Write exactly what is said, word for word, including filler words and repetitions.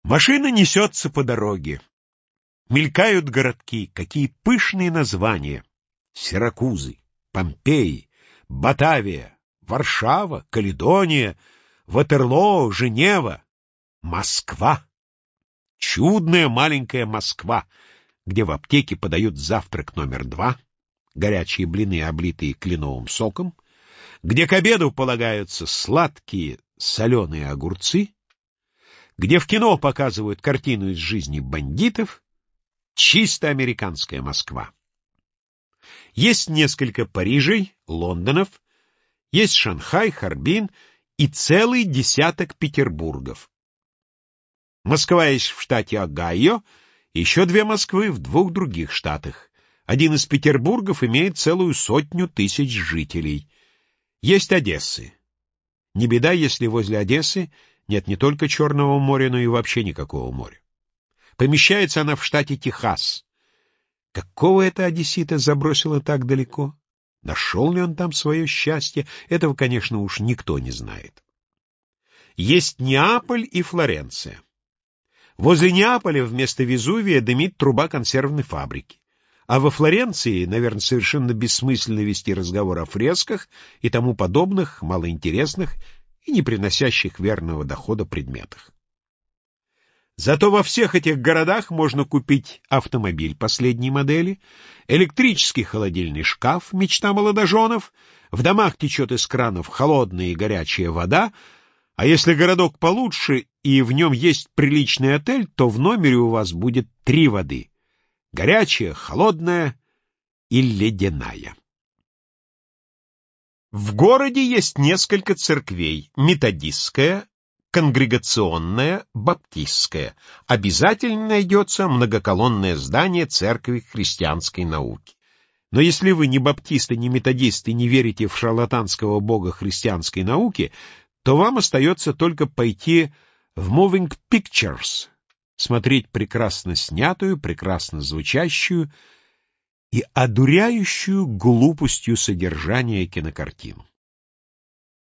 Машина несется по дороге. Мелькают городки, какие пышные названия. Сиракузы, Помпеи, Батавия, Варшава, Каледония, Ватерлоо, Женева, Москва. Чудная маленькая Москва, где в аптеке подают завтрак номер два, горячие блины, облитые кленовым соком, где к обеду полагаются сладкие соленые огурцы, где в кино показывают картину из жизни бандитов, чисто американская Москва. Есть несколько Парижей, Лондонов, есть Шанхай, Харбин и целый десяток Петербургов. Москва есть в штате Огайо, еще две Москвы в двух других штатах. Один из Петербургов имеет целую сотню тысяч жителей. Есть Одессы. Не беда, если возле Одессы нет не только Черного моря, но и вообще никакого моря. Помещается она в штате Техас. Какого это одессита забросило так далеко? Нашел ли он там свое счастье? Этого, конечно, уж никто не знает. Есть Неаполь и Флоренция. Возле Неаполя вместо Везувия дымит труба консервной фабрики. А во Флоренции, наверное, совершенно бессмысленно вести разговор о фресках и тому подобных, малоинтересных и не приносящих верного дохода предметах. Зато во всех этих городах можно купить автомобиль последней модели, электрический холодильный шкаф, мечта молодоженов, в домах течет из кранов холодная и горячая вода, а если городок получше и в нем есть приличный отель, то в номере у вас будет три воды — горячая, холодная и ледяная. В городе есть несколько церквей — методистская, конгрегационная, баптистская. Обязательно найдется многоколонное здание церкви христианской науки. Но если вы не баптисты, не методисты, не верите в шарлатанского бога христианской науки, то вам остается только пойти в Moving Pictures, смотреть прекрасно снятую, прекрасно звучащую и одуряющую глупостью содержания кинокартину.